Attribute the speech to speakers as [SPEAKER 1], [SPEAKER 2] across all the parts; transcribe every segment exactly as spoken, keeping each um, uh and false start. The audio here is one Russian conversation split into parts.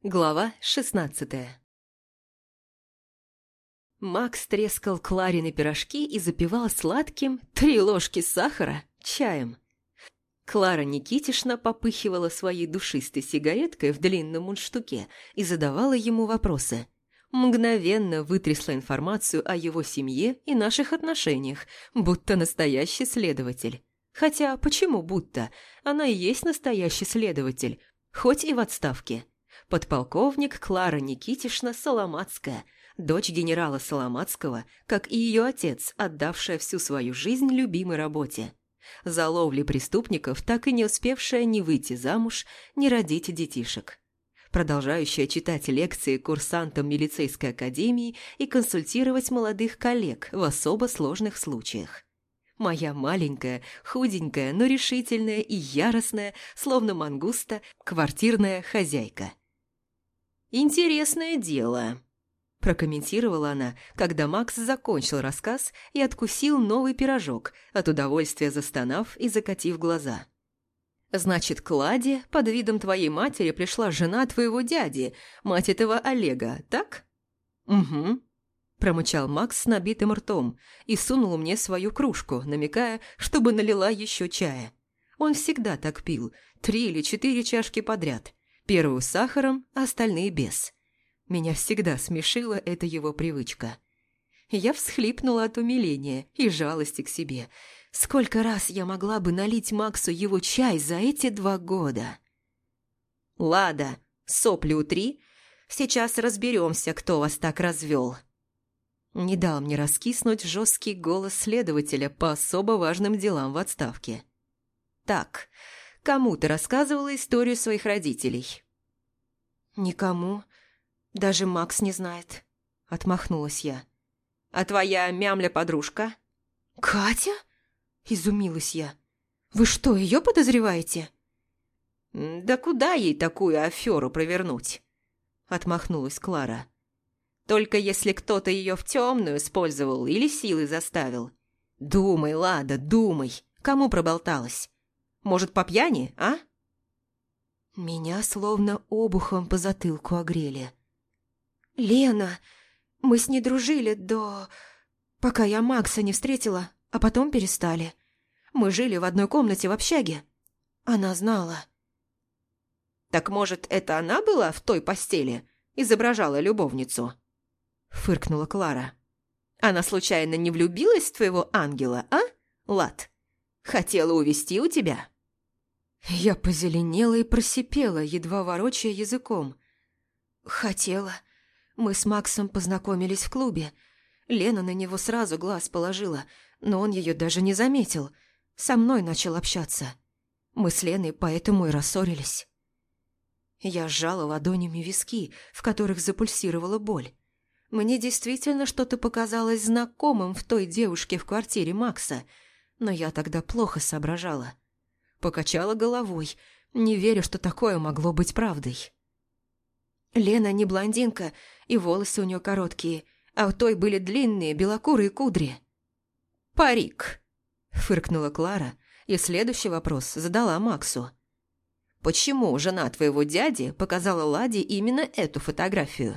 [SPEAKER 1] Глава шестнадцатая. Макс трескал Кларины пирожки и запивал сладким три ложки сахара чаем. Клара Никитишна попыхивала своей душистой сигареткой в длинном мундштуке и задавала ему вопросы. Мгновенно вытрясла информацию о его семье и наших отношениях, будто настоящий следователь. Хотя, почему будто? Она и есть настоящий следователь, хоть и в отставке. Подполковник Клара Никитишна Соломатская, дочь генерала Соломатского, как и ее отец, отдавшая всю свою жизнь любимой работе. За ловли преступников, так и не успевшая ни выйти замуж, ни родить детишек. Продолжающая читать лекции курсантам милицейской академии и консультировать молодых коллег в особо сложных случаях. Моя маленькая, худенькая, но решительная и яростная, словно мангуста, квартирная хозяйка. «Интересное дело», – прокомментировала она, когда Макс закончил рассказ и откусил новый пирожок, от удовольствия застонав и закатив глаза. «Значит, к Ладе под видом твоей матери пришла жена твоего дяди, мать этого Олега, так?» «Угу», – промычал Макс с набитым ртом и сунул мне свою кружку, намекая, чтобы налила еще чая. Он всегда так пил, три или четыре чашки подряд. Первую с сахаром, а остальные без. Меня всегда смешила эта его привычка. Я всхлипнула от умиления и жалости к себе. Сколько раз я могла бы налить Максу его чай за эти два года? «Лада, сопли утри. Сейчас разберемся, кто вас так развел». Не дал мне раскиснуть жесткий голос следователя по особо важным делам в отставке. «Так, кому ты рассказывала историю своих родителей?» «Никому. Даже Макс не знает», – отмахнулась я. «А твоя мямля-подружка?» «Катя?» – изумилась я. «Вы что, ее подозреваете?» «Да куда ей такую аферу провернуть?» – отмахнулась Клара. «Только если кто-то ее в темную использовал или силой заставил. Думай, Лада, думай, кому проболталась? Может, по пьяни, а?» Меня словно обухом по затылку огрели. «Лена, мы с ней дружили до... пока я Макса не встретила, а потом перестали. Мы жили в одной комнате в общаге. Она знала». «Так, может, это она была в той постели? Изображала любовницу?» Фыркнула Клара. «Она случайно не влюбилась в твоего ангела, а, Лад? Хотела увести у тебя?» Я позеленела и просипела, едва ворочая языком. «Хотела. Мы с Максом познакомились в клубе. Лена на него сразу глаз положила, но он ее даже не заметил. Со мной начал общаться. Мы с Леной поэтому и рассорились». Я сжала ладонями виски, в которых запульсировала боль. Мне действительно что-то показалось знакомым в той девушке в квартире Макса, но я тогда плохо соображала. Покачала головой, не веря, что такое могло быть правдой. Лена не блондинка, и волосы у нее короткие, а у той были длинные белокурые кудри. «Парик», – фыркнула Клара, и следующий вопрос задала Максу. «Почему жена твоего дяди показала Ладе именно эту фотографию?»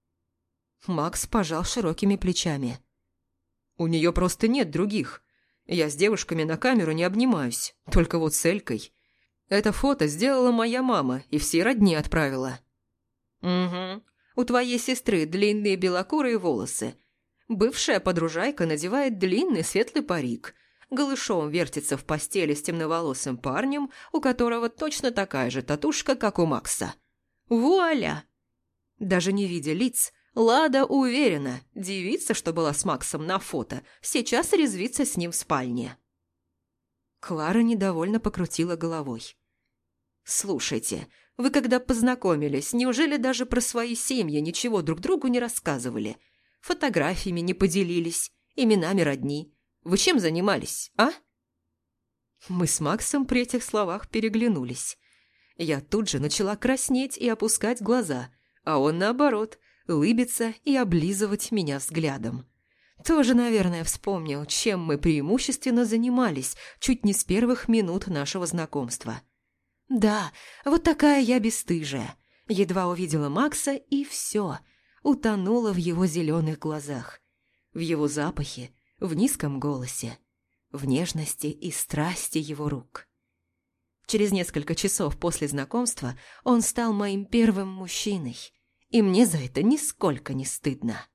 [SPEAKER 1] Макс пожал широкими плечами. «У нее просто нет других. Я с девушками на камеру не обнимаюсь, только вот с Элькой. Это фото сделала моя мама и все родни отправила». «Угу. У твоей сестры длинные белокурые волосы. Бывшая подружайка надевает длинный светлый парик. Голышом вертится в постели с темноволосым парнем, у которого точно такая же татушка, как у Макса. Вуаля!» Даже не видя лиц, Лада уверена, девица, что была с Максом на фото, сейчас резвится с ним в спальне. Клара недовольно покрутила головой. «Слушайте, вы когда познакомились, неужели даже про свои семьи ничего друг другу не рассказывали? Фотографиями не поделились, именами родни? Вы чем занимались, а?» Мы с Максом при этих словах переглянулись. Я тут же начала краснеть и опускать глаза, а он, наоборот, улыбиться и облизывать меня взглядом. Тоже, наверное, вспомнил, чем мы преимущественно занимались чуть не с первых минут нашего знакомства. Да, вот такая я бесстыжая. Едва увидела Макса, и все, утонула в его зеленых глазах, в его запахе, в низком голосе, в нежности и страсти его рук. Через несколько часов после знакомства он стал моим первым мужчиной, и мне за это нисколько не стыдно.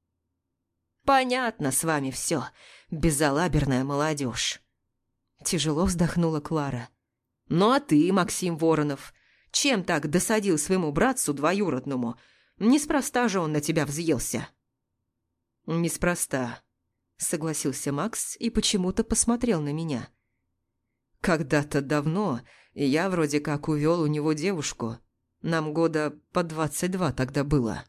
[SPEAKER 1] «Понятно с вами все, безалаберная молодежь», – тяжело вздохнула Клара. «Ну а ты, Максим Воронов, чем так досадил своему братцу двоюродному? Неспроста же он на тебя взъелся». «Неспроста», – согласился Макс и почему-то посмотрел на меня. «Когда-то давно я вроде как увел у него девушку. Нам года по двадцать два тогда было».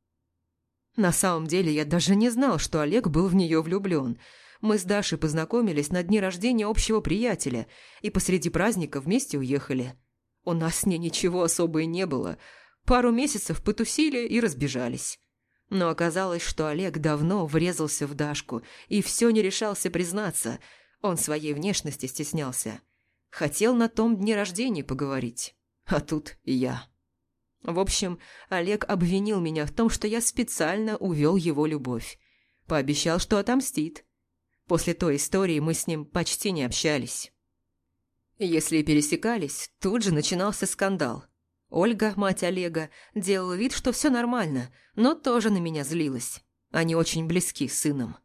[SPEAKER 1] На самом деле я даже не знал, что Олег был в нее влюблен. Мы с Дашей познакомились на дне рождения общего приятеля и посреди праздника вместе уехали. У нас с ней ничего особо и не было. Пару месяцев потусили и разбежались. Но оказалось, что Олег давно врезался в Дашку и все не решался признаться. Он своей внешности стеснялся. Хотел на том дне рождения поговорить. А тут и я. В общем, Олег обвинил меня в том, что я специально увел его любовь. Пообещал, что отомстит. После той истории мы с ним почти не общались. Если и пересекались, тут же начинался скандал. Ольга, мать Олега, делала вид, что все нормально, но тоже на меня злилась. Они очень близки с сыном.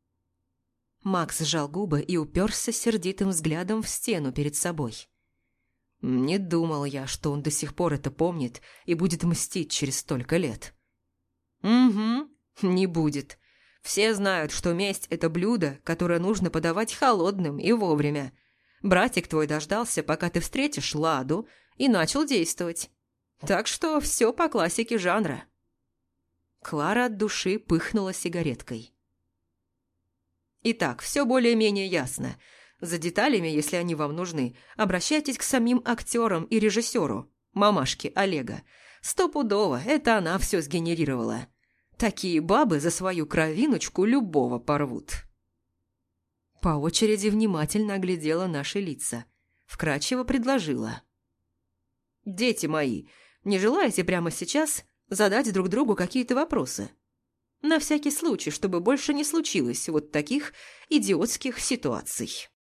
[SPEAKER 1] Макс сжал губы и уперся сердитым взглядом в стену перед собой. Не думал я, что он до сих пор это помнит и будет мстить через столько лет. Угу, не будет. Все знают, что месть – это блюдо, которое нужно подавать холодным и вовремя. Братик твой дождался, пока ты встретишь Ладу, и начал действовать. Так что все по классике жанра. Клара от души пыхнула сигареткой. Итак, все более-менее ясно. За деталями, если они вам нужны, обращайтесь к самим актерам и режиссеру, мамашке Олега. Стопудово, это она все сгенерировала. Такие бабы за свою кровиночку любого порвут. По очереди внимательно оглядела наши лица. Вкратчиво предложила. «Дети мои, не желаете прямо сейчас задать друг другу какие-то вопросы? На всякий случай, чтобы больше не случилось вот таких идиотских ситуаций».